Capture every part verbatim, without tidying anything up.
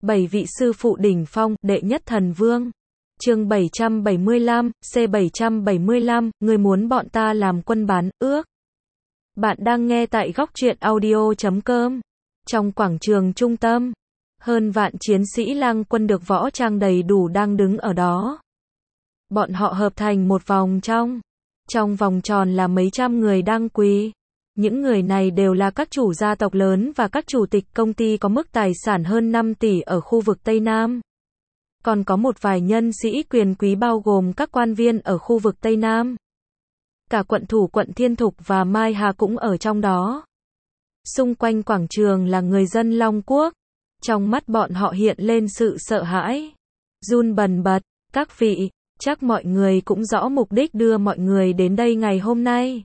Bảy vị sư phụ đỉnh phong, đệ nhất thần vương. Chương bảy trăm bảy mươi lăm, C bảy trăm bảy mươi lăm, ngươi muốn bọn ta làm quân bán ước. Bạn đang nghe tại góc truyện audio chấm com. Trong quảng trường trung tâm, hơn vạn chiến sĩ lang quân được võ trang đầy đủ đang đứng ở đó. Bọn họ hợp thành một vòng trong. Trong vòng tròn là mấy trăm người đang quỳ. Những người này đều là các chủ gia tộc lớn và các chủ tịch công ty có mức tài sản hơn năm tỷ ở khu vực Tây Nam. Còn có một vài nhân sĩ quyền quý bao gồm các quan viên ở khu vực Tây Nam. Cả quận thủ quận Thiên Thục và Mai Hà cũng ở trong đó. Xung quanh quảng trường là người dân Long Quốc. Trong mắt bọn họ hiện lên sự sợ hãi. Run bần bật, các vị, chắc mọi người cũng rõ mục đích đưa mọi người đến đây ngày hôm nay.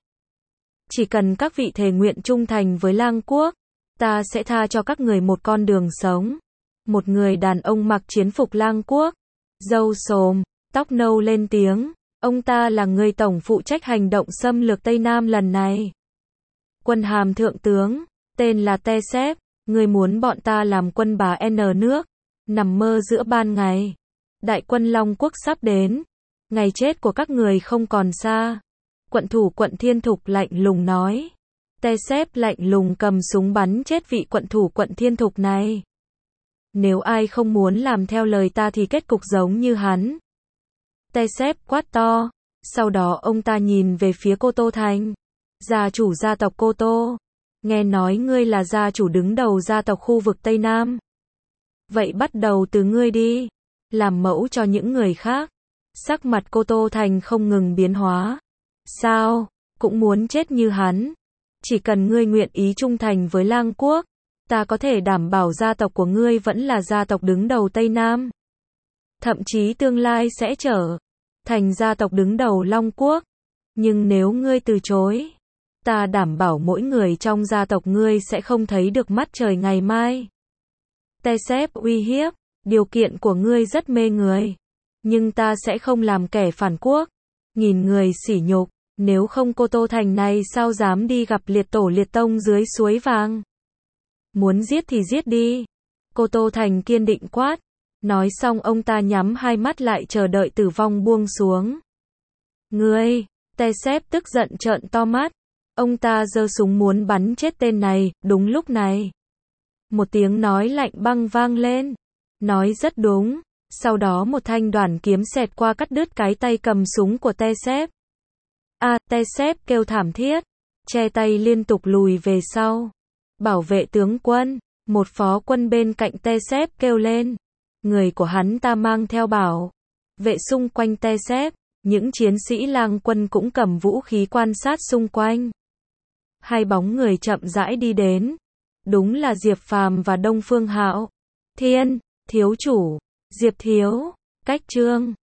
Chỉ cần các vị thề nguyện trung thành với Lang Quốc, ta sẽ tha cho các người một con đường sống. Một người đàn ông mặc chiến phục Lang Quốc, râu xồm, tóc nâu lên tiếng, ông ta là người tổng phụ trách hành động xâm lược Tây Nam lần này. Quân hàm thượng tướng, tên là Te Sép, người muốn bọn ta làm quân bà N nước, nằm mơ giữa ban ngày. Đại quân Long Quốc sắp đến, ngày chết của các người không còn xa. Quận thủ quận Thiên Thục lạnh lùng nói. Te Sép lạnh lùng cầm súng bắn chết vị quận thủ quận Thiên Thục này. Nếu ai không muốn làm theo lời ta thì kết cục giống như hắn. Te Sép quát to. Sau đó ông ta nhìn về phía Cô Tô Thành. Gia chủ gia tộc Cô Tô. Nghe nói ngươi là gia chủ đứng đầu gia tộc khu vực Tây Nam. Vậy bắt đầu từ ngươi đi. Làm mẫu cho những người khác. Sắc mặt Cô Tô Thành không ngừng biến hóa. Sao, cũng muốn chết như hắn. Chỉ cần ngươi nguyện ý trung thành với Lang Quốc, ta có thể đảm bảo gia tộc của ngươi vẫn là gia tộc đứng đầu Tây Nam. Thậm chí tương lai sẽ trở thành gia tộc đứng đầu Long Quốc. Nhưng nếu ngươi từ chối, ta đảm bảo mỗi người trong gia tộc ngươi sẽ không thấy được mắt trời ngày mai. Te Sép uy hiếp, điều kiện của ngươi rất mê người. Nhưng ta sẽ không làm kẻ phản quốc. Nghìn người sỉ nhục. Nếu không Cô Tô Thành này sao dám đi gặp liệt tổ liệt tông dưới suối vàng. Muốn giết thì giết đi. Cô Tô Thành kiên định quát. Nói xong ông ta nhắm hai mắt lại chờ đợi tử vong buông xuống. Ngươi, Te Sép tức giận trợn to mắt. Ông ta giơ súng muốn bắn chết tên này, đúng lúc này. Một tiếng nói lạnh băng vang lên. Nói rất đúng. Sau đó một thanh đoản kiếm xẹt qua cắt đứt cái tay cầm súng của Te Sép. A, Te Sép kêu thảm thiết, che tay liên tục lùi về sau. Bảo vệ tướng quân, một phó quân bên cạnh Te Sép kêu lên. Người của hắn ta mang theo bảo vệ xung quanh Te Sép, những chiến sĩ lang quân cũng cầm vũ khí quan sát xung quanh. Hai bóng người chậm rãi đi đến. Đúng là Diệp Phàm và Đông Phương Hạo. Thiên, thiếu chủ, Diệp thiếu, Cách Trương,